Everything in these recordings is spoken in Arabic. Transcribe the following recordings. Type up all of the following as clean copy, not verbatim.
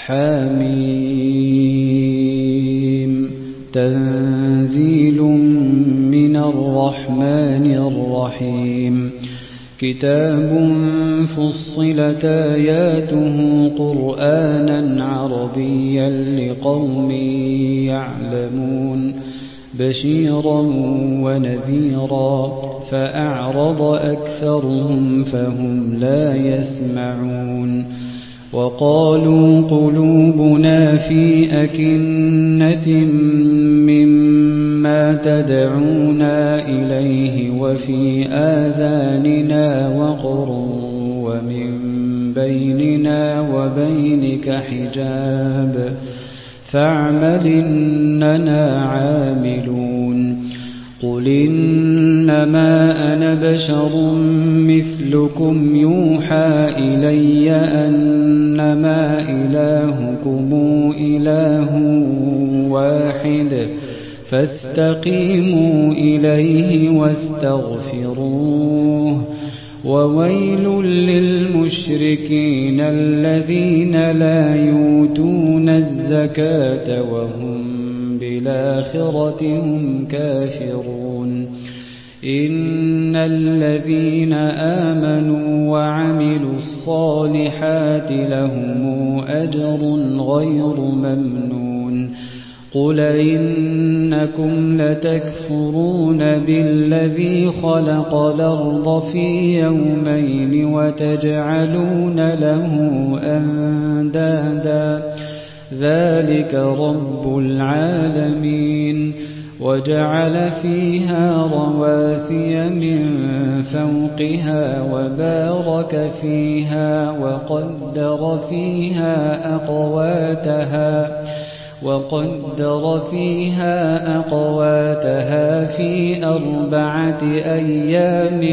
حميم تنزيل من الرحمن الرحيم كتاب فصلت آياته قرآنا عربيا لقوم يعلمون بشيرا ونذيرا فأعرض أكثرهم فهم لا يسمعون وقالوا قلوبنا في أكنة مما تدعونا إليه وفي آذاننا وقر ومن بيننا وبينك حجاب فاعمل إننا عاملون قل إنما أنا بشر مثلكم يوحى إلي أنما إلهكم إله واحد فاستقيموا إليه واستغفروه وويل للمشركين الذين لا يؤتون الزكاة وهم بالآخرة هم كافرون إن الذين آمنوا وعملوا الصالحات لهم أجر غير ممنون قل إنكم لتكفرون بالذي خلق الأرض في يومين وتجعلون له أندادا ذلك رب العالمين وجعل فيها رواسي من فوقها وبارك فيها وقدر فيها أقواتها في 4 أيام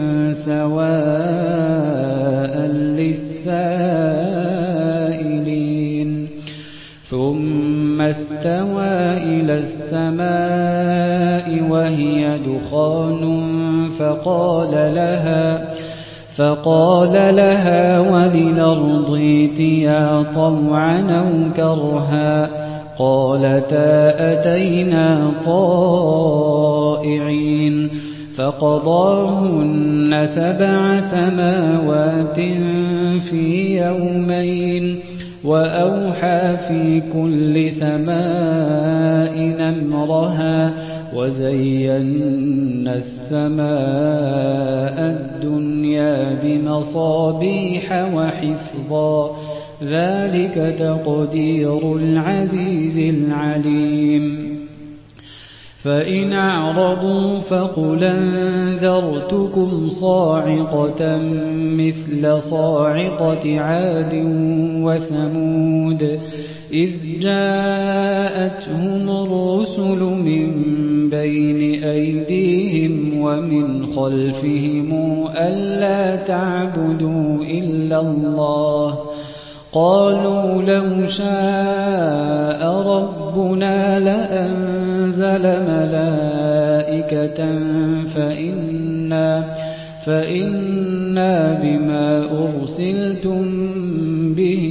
سواء للسائلين ثم استوى إلى السماء وهي دخان فقال لها وللأرض ائتيا طوعا أو كرها قالتا أتينا طائعين فقضاهن 7 سماوات في يومين وأوحى في كل سماء أمرها وزينا السماء الدنيا بمصابيح وحفظا ذلك تقدير العزيز العليم فإن أعرضوا فقل أنذرتكم صاعقة مثل صاعقة عاد وثمود إذ جاءتهم الرسل من بين أيديهم ومن خلفهم ألا تعبدوا إلا الله قالوا لو شاء ربنا لأنزل ملائكة فإنا بما أرسلتم به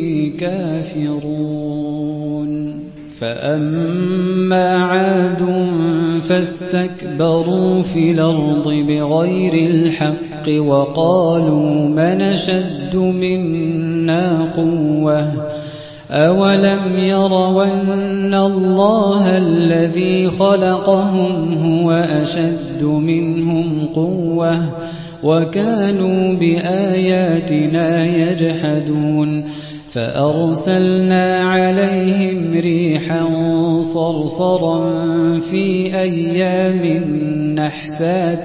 كافرون فأما عاد فاستكبروا في الأرض بغير الحق وقالوا من أشد منا قوة أولم يروا أن الله الذي خلقهم هو أشد منهم قوة وكانوا بآياتنا يجحدون فأرسلنا عليهم ريحا صرصرا في أيام نحسات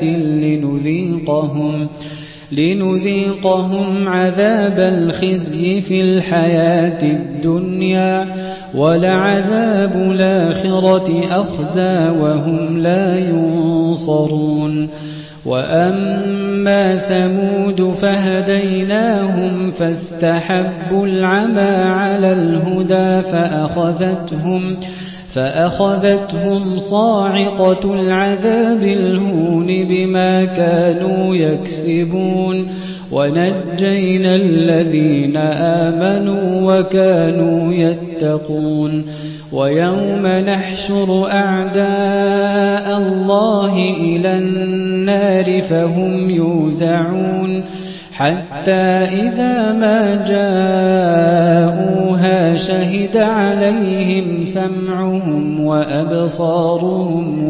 لنذيقهم عذاب الخزي في الحياة الدنيا ولعذاب الآخرة أخزى وهم لا ينصرون وأما ثمود فهديناهم فاستحبوا العمى على الهدى فأخذتهم صاعقة العذاب الهون بما كانوا يكسبون ونجينا الذين آمنوا وكانوا يتقون ويوم نحشر أعداء الله إلى النار فهم يوزعون حتى إذا ما جاءوها شهد عليهم سمعهم وأبصارهم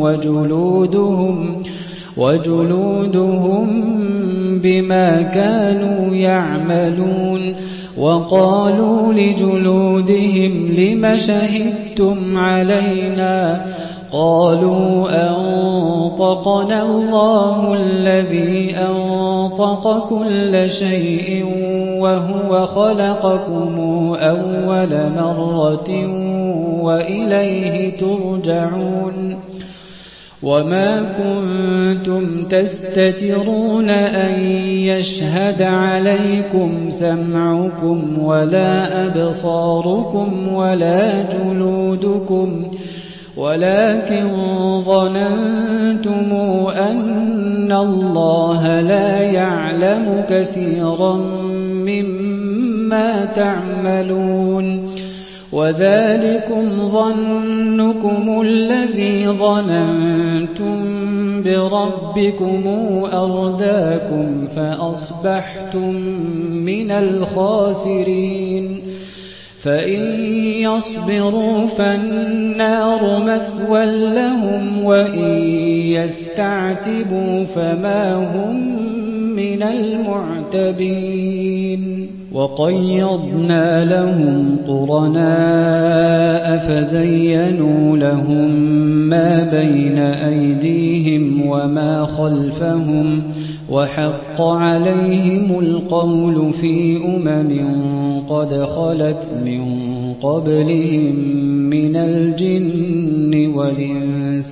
وجلودهم بما كانوا يعملون وقالوا لجلودهم لم شهدتم علينا قالوا أنطقنا الله الذي أنطق كل شيء وهو خلقكم أول مرة وإليه ترجعون وما كنتم تستترون أن يشهد عليكم سمعكم ولا أبصاركم ولا جلودكم ولكن ظننتم أن الله لا يعلم كثيرا مما تعملون وذلكم ظنكم الذي ظننتم بربكم أرداكم فأصبحتم من الخاسرين فإن يصبروا فالنار مثوى لهم وإن يستعتبوا فما هم من المعتبين وقيضنا لهم قرناء فزينوا لهم ما بين أيديهم وما خلفهم وحق عليهم القول في قد خلت من قبلهم من الجن والإنس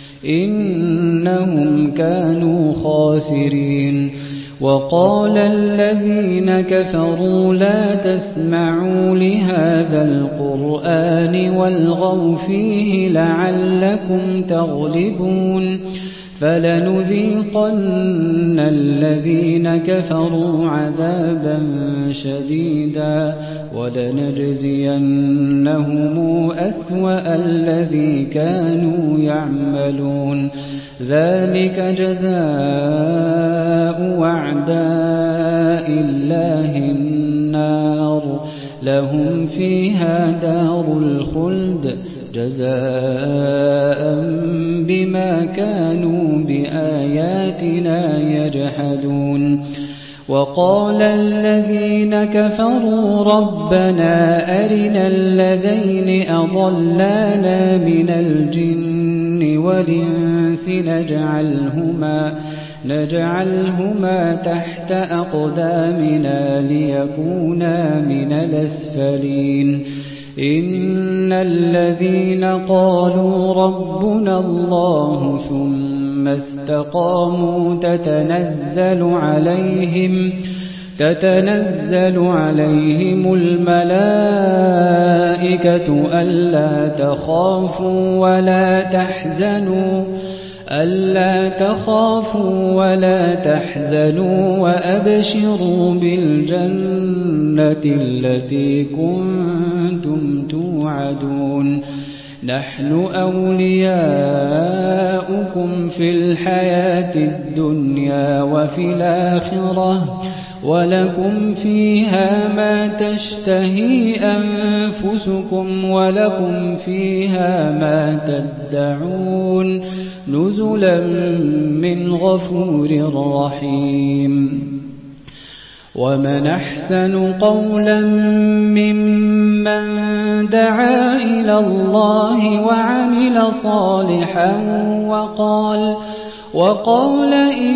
إنهم كانوا خاسرين وقال الذين كفروا لا تسمعوا لهذا القرآن والغوا فيه لعلكم تغلبون فلنذيقن الذين كفروا عذابا شديدا ولنجزينهم أسوأ الذي كانوا يعملون ذلك جزاء أعداء الله النار لهم فيها دار الخلد جزاء بما كانوا بآياتنا يجحدون وقال الذين كفروا ربنا أرنا الذين أضلانا من الجن والإنس نجعلهما تحت أقدامنا ليكونا من الأسفلين إن الذين قالوا ربنا الله ثم استقاموا تتنزل عليهم الملائكة ألا تخافوا ولا تحزنوا وأبشروا بالجنة التي كنتم توعدون نحن أولياؤكم في الحياة الدنيا وفي الآخرة ولكم فيها ما تشتهي أنفسكم ولكم فيها ما تدعون نزلا من غفور رحيم ومن أحسن قولا ممن دعا إلى الله وعمل صالحا وقال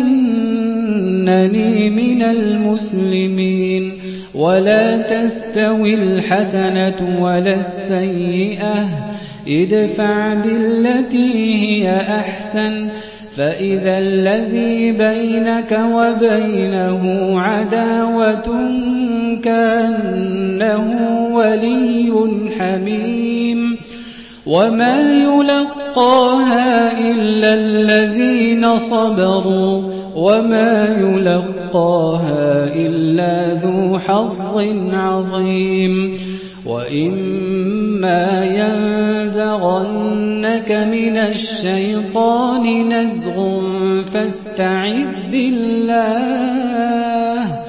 إنني من المسلمين ولا تستوي الحسنة ولا السيئة ادفع بالتي هي أحسن فإذا الذي بينك وبينه عداوة كأنه ولي حميم وما يلقاها إلا الذين صبروا وما يلقاها إلا ذو حظ عظيم وإما ينزغنك من الشيطان نزغ فاستعذ بالله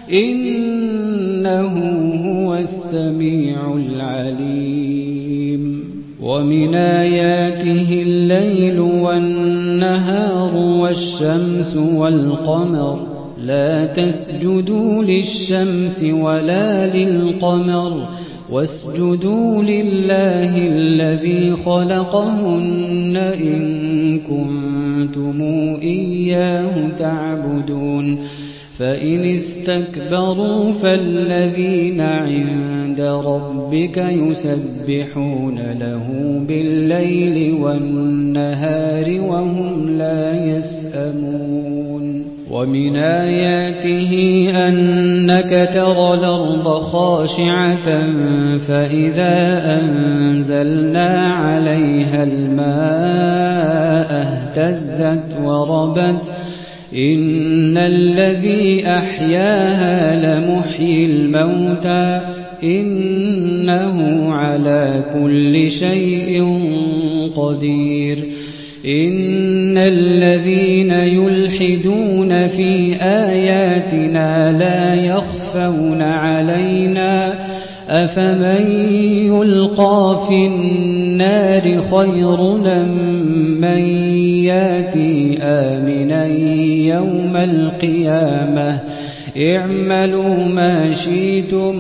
إنه هو السميع العليم ومن آياته الليل والنهار والشمس والقمر لا تسجدوا للشمس ولا للقمر واسجدوا لله الذي خلقهن إن كنتم إياه تعبدون فإن استكبروا فالذين عند ربك يسبحون له بالليل والنهار وهم لا يسأمون ومن آياته أنك ترى الأرض خاشعة فإذا أنزلنا عليها الماء اهتزت وربت إن الذي أحياها لمحيي الموتى إنه على كل شيء قدير إن الذين يلحدون في آياتنا لا يخفون علينا أفمن يلقى في النار خير من ياتي آمنا يوم القيامة اعملوا ما شئتم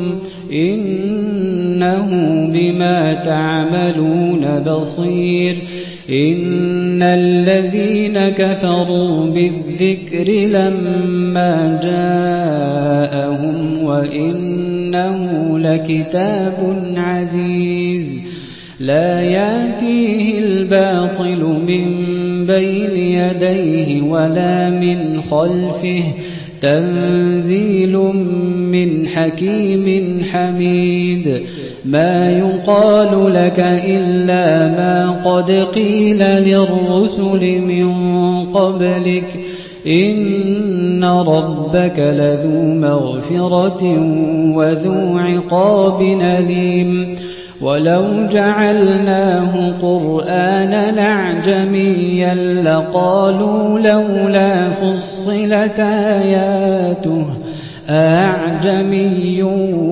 إنه بما تعملون بصير إن الذين كفروا بالذكر لما جاءهم وإنه لكتاب عزيز لا يأتيه الباطل من بين يديه ولا من خلفه تنزيل من حكيم حميد ما يقال لك إلا ما قد قيل للرسل من قبلك إن ربك لذو مغفرة وذو عقاب أليم ولو جعلناه قرآنا أعجميا لقالوا لولا فصلت آياته أعجمي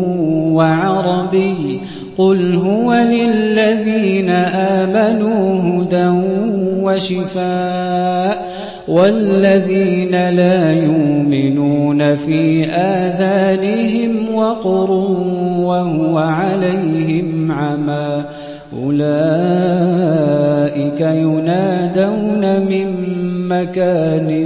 وعربي قل هو للذين آمنوا هدى وشفاء والذين لا يؤمنون في آذانهم وقر وهو عليهم عمى أولئك ينادون من مكان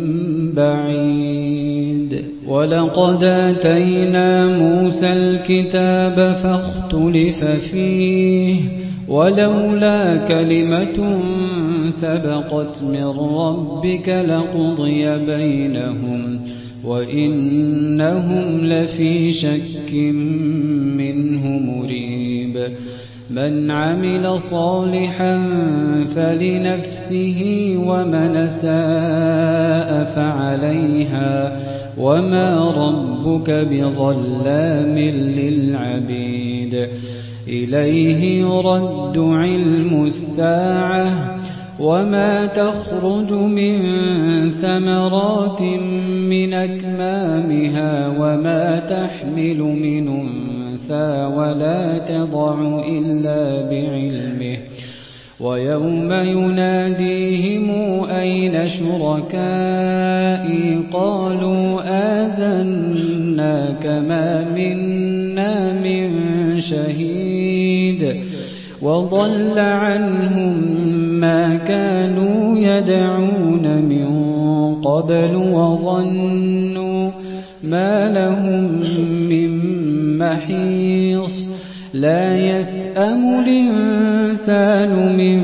بعيد ولقد آتينا موسى الكتاب فاختلف فيه ولولا كلمة سبقت من ربك لقضي بينهم وإنهم لفي شك منه مريب من عمل صالحا فلنفسه ومن أساء فعليها وما ربك بظلام للعبيد إليه يرد علم الساعة وما تخرج من ثمرات من أكمامها وما تحمل من أنثى ولا تضع إلا بعلمه ويوم يناديهم أين شركائي قالوا آذناك ما منا من شهيد وضل عنهم ما كانوا يدعون من قبل وظنوا ما لهم من محيص لا يسأم الإنسان من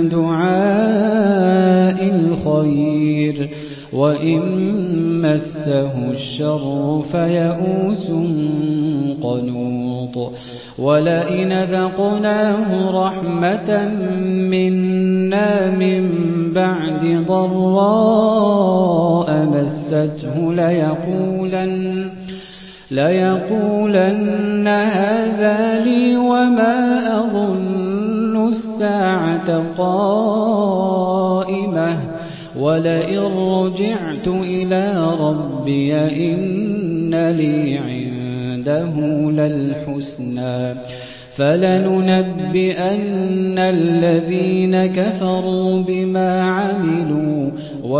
دعاء الخير وإن مسه الشر فيئوس قنوط لوط ولئن ذقناه رحمة منا من بعد ضراء مسته ليقولن هذا لي وما أظن الساعة قائمة ولئن رجعت إلى ربي إن لي عنده للحسنى فلننبئن الذين كفروا بما عملوا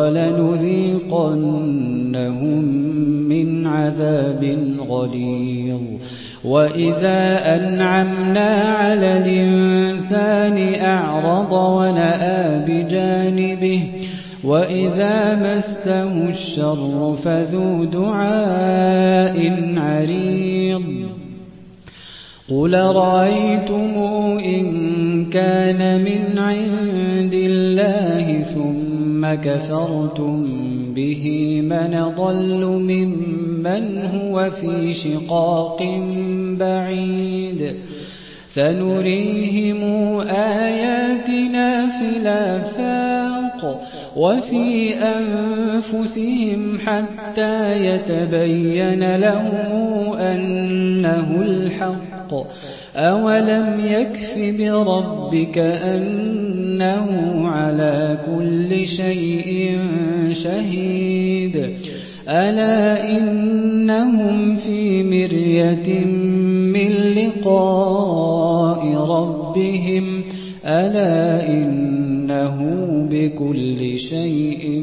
ولنذيقنهم من عذاب غليظ وإذا أنعمنا على الإنسان أعرض ونأى بجانبه وإذا مسه الشر فذو دعاء عريض قل رأيتم إن كان من عند الله ثم كفرتم به من ضل ممن هو في شقاق بعيد سنريهم آياتنا في الآفاق وفي أنفسهم حتى يتبين لهم أنه الحق أولم يكف بربك أنه على كل شيء شهيد ألا إنهم في مرية من لقاء ربهم ألا إنه بكل شيء